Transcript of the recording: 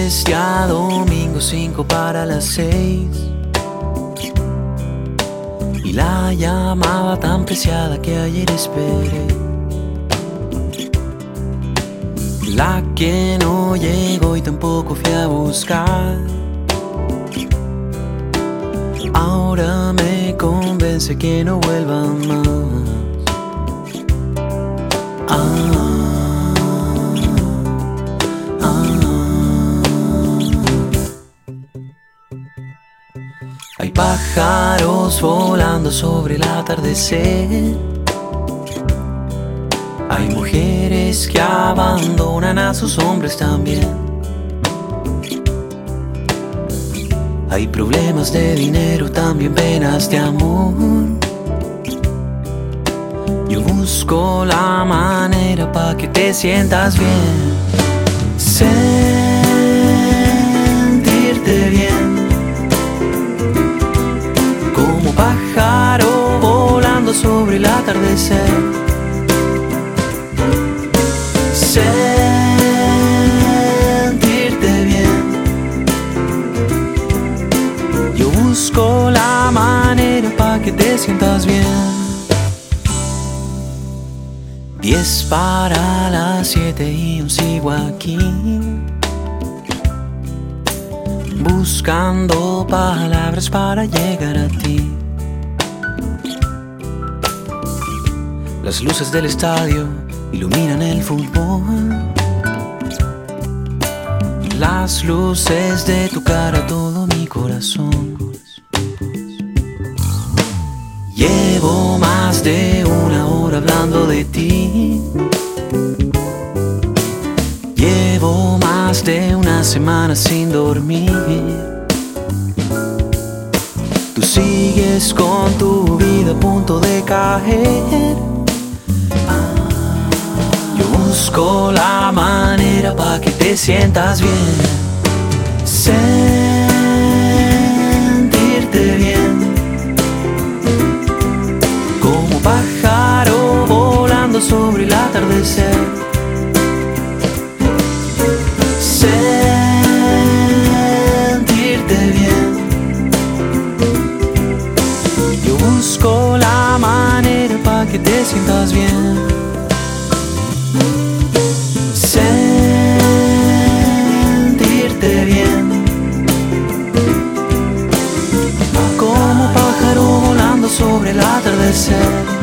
es ya domingo 5 para las 6 y la llamada tan preciada que ayer esperé, la que no llegó y tampoco fui a buscar, ahora me convence que no vuelva más. Hay pájaros volando sobre el atardecer, hay mujeres que abandonan a sus hombres también, hay problemas de dinero, también penas de amor. Yo busco la manera pa' que te sientas bien, sentirte bien, como pájaro volando sobre el atardecer. Sentirte bien, yo busco la manera pa' que te sientas bien. 10 para las 7 y aún sigo aquí, buscando palabras para llegar a ti. Las luces del estadio iluminan el fútbol, las luces de tu cara todo mi corazón. Llevo más de una hora hablando de ti, llevo más de una semana sin dormir. Tú sigues con tu vida a punto de caer, yo busco la manera pa' que te sientas bien, sentirte bien, como pájaro volando sobre el atardecer. Sentirte bien, yo busco la manera pa' que te sientas bien, sentirte bien, como pájaro volando sobre el atardecer.